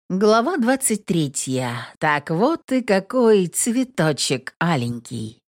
Глава 23. Так вот и какой цветочек аленький.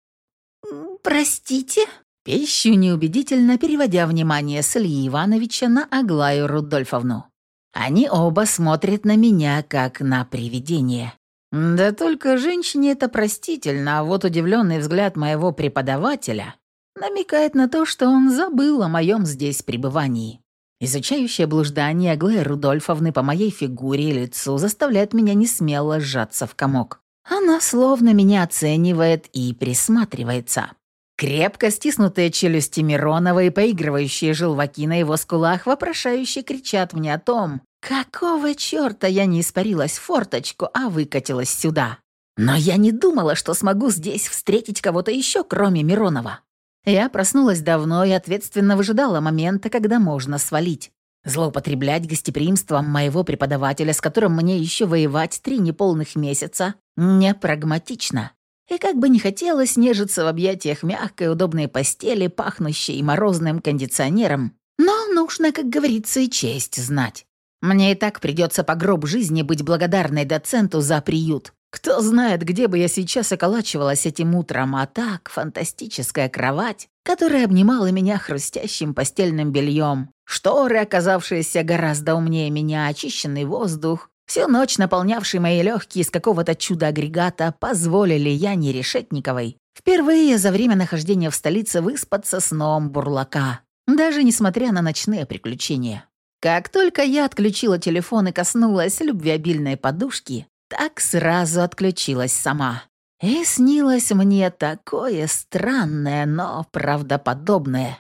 «Простите?» Пищу неубедительно, переводя внимание с Ильи Ивановича на Аглаю Рудольфовну. Они оба смотрят на меня, как на привидение. Да только женщине это простительно, а вот удивленный взгляд моего преподавателя намекает на то, что он забыл о моем здесь пребывании. Изучающее блуждание Аглаи Рудольфовны по моей фигуре и лицу заставляет меня несмело сжаться в комок. Она словно меня оценивает и присматривается. Крепко стиснутые челюсти Миронова и поигрывающие желваки на его скулах вопрошающе кричат мне о том, какого черта я не испарилась в форточку, а выкатилась сюда. Но я не думала, что смогу здесь встретить кого-то еще, кроме Миронова. Я проснулась давно и ответственно выжидала момента, когда можно свалить. Злоупотреблять гостеприимством моего преподавателя, с которым мне еще воевать 3 неполных месяца, не прагматично. И как бы не хотелось нежиться в объятиях мягкой удобной постели, пахнущей морозным кондиционером, но нужно, как говорится, и честь знать. Мне и так придется по гроб жизни быть благодарной доценту за приют. Кто знает, где бы я сейчас околачивалась этим утром, а так фантастическая кровать, которая обнимала меня хрустящим постельным бельем, шторы, оказавшиеся гораздо умнее меня, очищенный воздух, всю ночь наполнявший мои легкие из какого-то чудо-агрегата, позволили Яне Решетниковой впервые за время нахождения в столице выспаться сном бурлака, даже несмотря на ночные приключения. Как только я отключила телефон и коснулась любвеобильной подушки, так сразу отключилась сама. И снилось мне такое странное, но правдоподобное.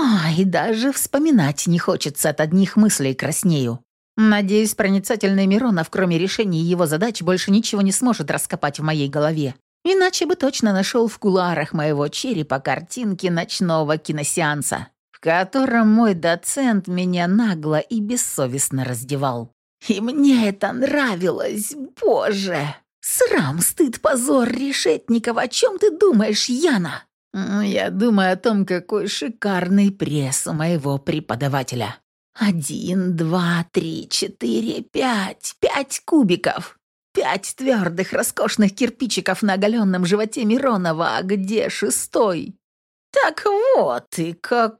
И даже вспоминать не хочется, от одних мыслей краснею. Надеюсь, проницательный Миронов, кроме решения его задач, больше ничего не сможет раскопать в моей голове. Иначе бы точно нашел в кулуарах моего черепа картинки ночного киносеанса, в котором мой доцент меня нагло и бессовестно раздевал. И мне это нравилось, боже! Срам, стыд, позор, Решетников, о чем ты думаешь, Яна? Я думаю о том, какой шикарный пресс у моего преподавателя. 1, 2, 3, 4, 5. 5 кубиков. 5 твердых, роскошных кирпичиков на оголенном животе Миронова. А где 6-й? Так вот и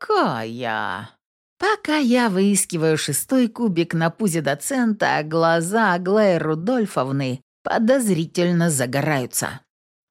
какая! Пока я выискиваю 6-й кубик на пузе доцента, глаза Аглаи Рудольфовны подозрительно загораются.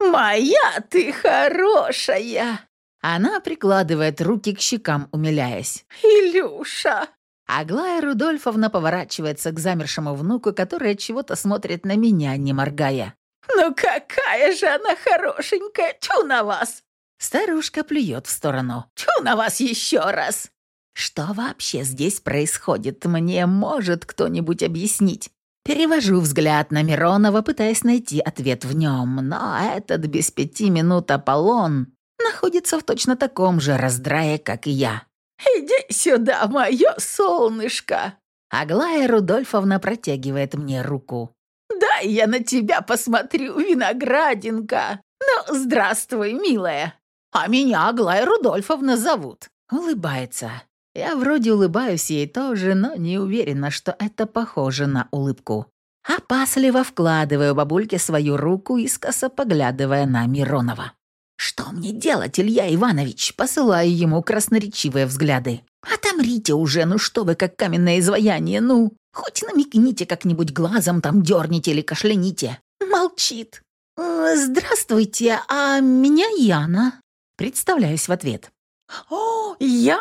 «Моя ты хорошая!» Она прикладывает руки к щекам, умиляясь. «Илюша!» Аглая Рудольфовна поворачивается к замершему внуку, который от чего-то смотрит на меня, не моргая. «Ну какая же она хорошенькая! Тьфу на вас!» Старушка плюет в сторону. «Тьфу на вас еще раз!» Что вообще здесь происходит, мне может кто-нибудь объяснить? Перевожу взгляд на Миронова, пытаясь найти ответ в нем, но этот без 5 минут Аполлон находится в точно таком же раздрае, как и я. «Иди сюда, мое солнышко!» Аглая Рудольфовна протягивает мне руку. «Дай я на тебя посмотрю, виноградинка! Ну, здравствуй, милая! А меня Аглая Рудольфовна зовут!» Улыбается. Я вроде улыбаюсь ей тоже, но не уверена, что это похоже на улыбку. Опасливо вкладываю бабульке свою руку, искоса поглядывая на Миронова. «Что мне делать, Илья Иванович?» Посылаю ему красноречивые взгляды. «Отомрите уже, ну что вы, как каменное изваяние, ну! Хоть намекните как-нибудь глазом, там дерните или кашляните!» Молчит. «Здравствуйте, а меня Яна?» Представляюсь в ответ. «О,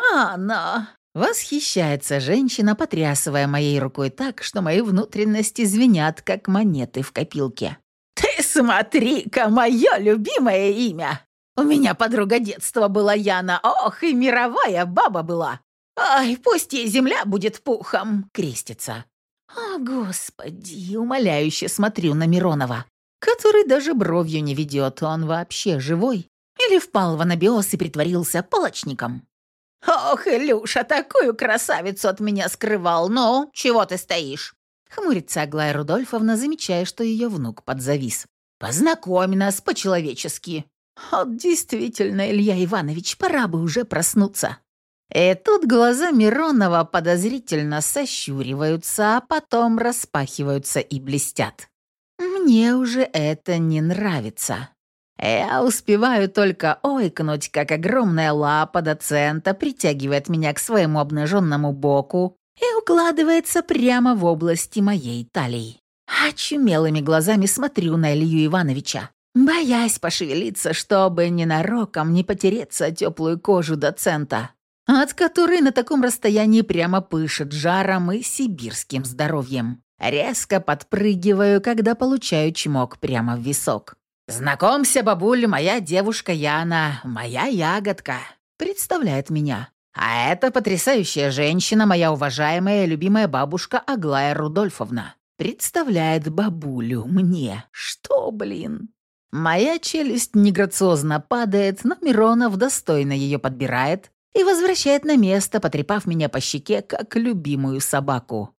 Яна!» Восхищается женщина, потрясывая моей рукой так, что мои внутренности звенят, как монеты в копилке. «Ты смотри-ка, мое любимое имя! У меня подруга детства была Яна, ох, и мировая баба была! Ай, пусть ей земля будет пухом!» Крестится. «О, Господи!» Умоляюще смотрю на Миронова, который даже бровью не ведет, он вообще живой? Или впал в анабиоз и притворился палочником? «Ох, Илюша, такую красавицу от меня скрывал! Ну, чего ты стоишь?» Хмурится Аглая Рудольфовна, замечая, что ее внук подзавис. «Познакомь нас по-человечески». «Вот действительно, Илья Иванович, пора бы уже проснуться». И тут глаза Миронова подозрительно сощуриваются, а потом распахиваются и блестят. Мне уже это не нравится. Я успеваю только ойкнуть, как огромная лапа доцента притягивает меня к своему обнаженному боку и укладывается прямо в области моей талии. Очумелыми глазами смотрю на Илью Ивановича, боясь пошевелиться, чтобы ненароком не потереться о теплую кожу доцента, от которой на таком расстоянии прямо пышет жаром и сибирским здоровьем. Резко подпрыгиваю, когда получаю чмок прямо в висок. «Знакомься, бабуль, моя девушка Яна, моя ягодка», представляет меня. А это потрясающая женщина, моя уважаемая и любимая бабушка Аглая Рудольфовна. Представляет бабулю мне. Что, блин? Моя челюсть неграциозно падает, но Миронов достойно ее подбирает и возвращает на место, потрепав меня по щеке, как любимую собаку.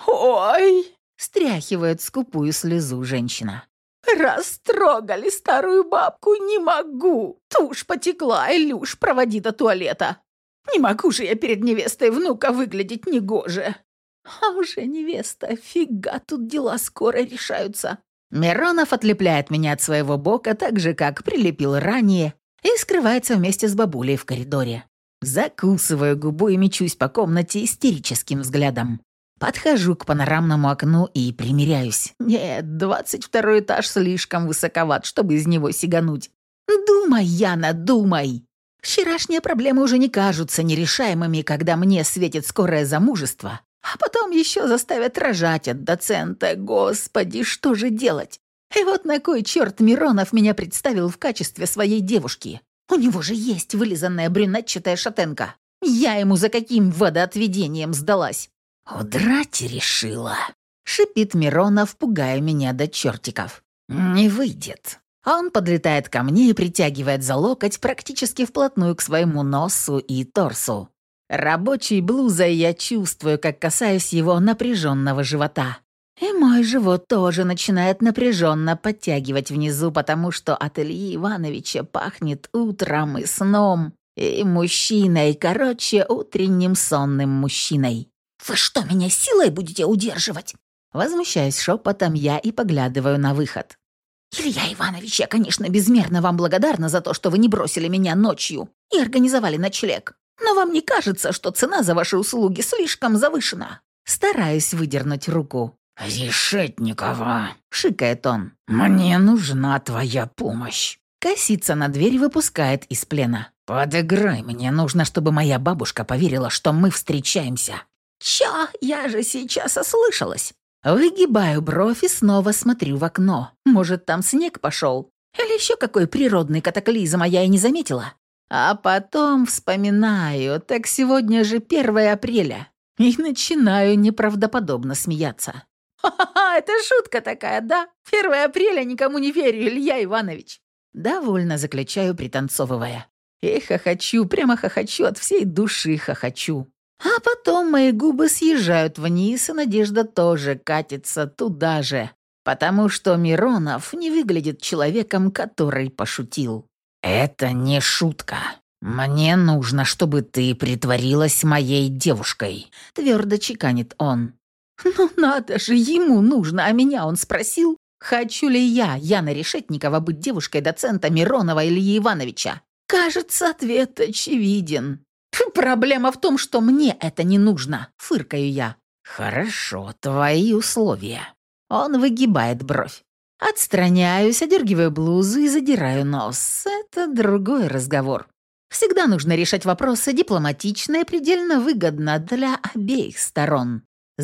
«Ой!» — стряхивает скупую слезу женщина. «Растрогали старую бабку, не могу. Тушь потекла, Илюш, проводи до туалета. Не могу же я перед невестой внука выглядеть негоже. А уже невеста, фига, тут дела скоро решаются». Миронов отлепляет меня от своего бока так же, как прилепил ранее, и скрывается вместе с бабулей в коридоре. Закусываю губу и мечусь по комнате истерическим взглядом. Подхожу к панорамному окну и примиряюсь. Нет, 22-й этаж слишком высоковат, чтобы из него сигануть. Думай, Яна, думай. Вчерашние проблемы уже не кажутся нерешаемыми, когда мне светит скорое замужество, а потом еще заставят рожать от доцента. Господи, что же делать? И вот на кой черт Миронов меня представил в качестве своей девушки? У него же есть вылизанная брюнетчатая шатенка. Я ему за каким водоотведением сдалась? «Удрать решила», — шипит Миронов, пугая меня до чертиков. «Не выйдет». Он подлетает ко мне и притягивает за локоть практически вплотную к своему носу и торсу. Рабочей блузой я чувствую, как касаюсь его напряженного живота. И мой живот тоже начинает напряженно подтягивать внизу, потому что от Ильи Ивановича пахнет утром и сном, и мужчиной, короче, утренним сонным мужчиной. «Вы что, меня силой будете удерживать?» Возмущаюсь шепотом я и поглядываю на выход. «Илья Иванович, я, конечно, безмерно вам благодарна за то, что вы не бросили меня ночью и организовали ночлег. Но вам не кажется, что цена за ваши услуги слишком завышена?» Стараюсь выдернуть руку. «Решетникова», — шикает он, — «мне нужна твоя помощь». Косится на дверь и выпускает из плена. «Подыграй, мне нужно, чтобы моя бабушка поверила, что мы встречаемся». «Чё? Я же сейчас ослышалась». Выгибаю бровь и снова смотрю в окно. Может, там снег пошел? Или еще какой природный катаклизм, а я и не заметила? А потом вспоминаю, так сегодня же 1 апреля. И начинаю неправдоподобно смеяться. «Ха-ха-ха, это шутка такая, да? 1 апреля никому не верю, Илья Иванович». Довольно заключаю, пританцовывая. И хохочу, прямо хохочу, от всей души хохочу. А потом мои губы съезжают вниз, и надежда тоже катится туда же, потому что Миронов не выглядит человеком, который пошутил. «Это не шутка. Мне нужно, чтобы ты притворилась моей девушкой», — твердо чеканит он. «Ну надо же, ему нужно, а меня он спросил, хочу ли я, Яна Решетникова, быть девушкой доцента Миронова Ильи Ивановича. Кажется, ответ очевиден. Проблема в том, что мне это не нужно», — фыркаю я. «Хорошо, твои условия». Он выгибает бровь. Отстраняюсь, одергиваю блузу и задираю нос. Это другой разговор. Всегда нужно решать вопросы дипломатично и предельно выгодно для обеих сторон.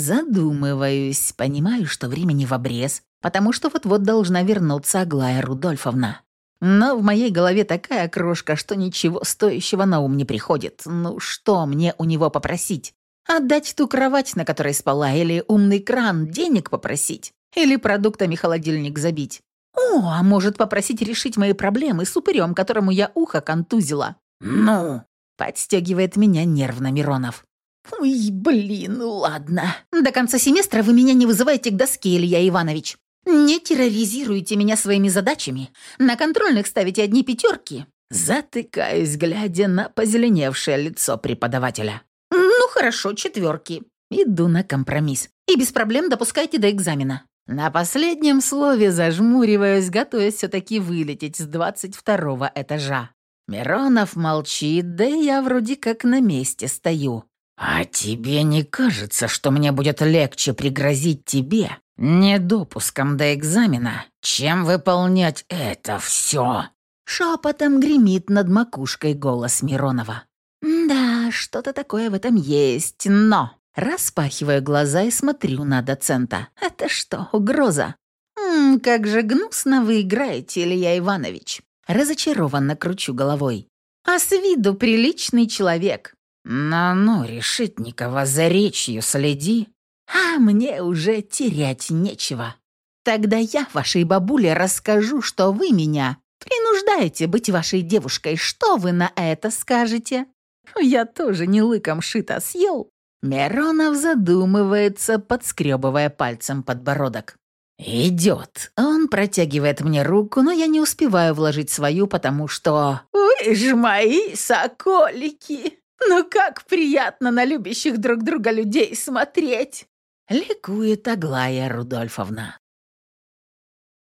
Задумываюсь, понимаю, что времени в обрез, потому что вот-вот должна вернуться Аглая Рудольфовна. Но в моей голове такая крошка, что ничего стоящего на ум не приходит. Ну что мне у него попросить? Отдать ту кровать, на которой спала, или умный кран, денег попросить? Или продуктами холодильник забить? О, а может попросить решить мои проблемы с упырем, которому я ухо контузила? «Ну?» — подстегивает меня нервно Миронов. «Ой, блин, ладно. До конца семестра вы меня не вызываете к доске, Илья Иванович. Не терроризируйте меня своими задачами. На контрольных ставите одни 5. Затыкаюсь, глядя на позеленевшее лицо преподавателя. «Ну хорошо, 4. Иду на компромисс. И без проблем допускайте до экзамена». На последнем слове зажмуриваюсь, готовясь все-таки вылететь с 22-го этажа. Миронов молчит, да и я вроде как на месте стою. «А тебе не кажется, что мне будет легче пригрозить тебе недопуском до экзамена, чем выполнять это все?» Шепотом гремит над макушкой голос Миронова. «Да, что-то такое в этом есть, но...» Распахиваю глаза и смотрю на доцента. «Это что, угроза?» «Как же гнусно вы играете, Илья Иванович!» Разочарованно кручу головой. «А с виду приличный человек». «Ну, Решетникова, за речью следи». «А мне уже терять нечего. Тогда я вашей бабуле расскажу, что вы меня принуждаете быть вашей девушкой. Что вы на это скажете?» «Я тоже не лыком шито съел». Миронов задумывается, подскребывая пальцем подбородок. «Идет». Он протягивает мне руку, но я не успеваю вложить свою, потому что... «Вы ж мои соколики! Ну как приятно на любящих друг друга людей смотреть!» Ликует Аглая Рудольфовна.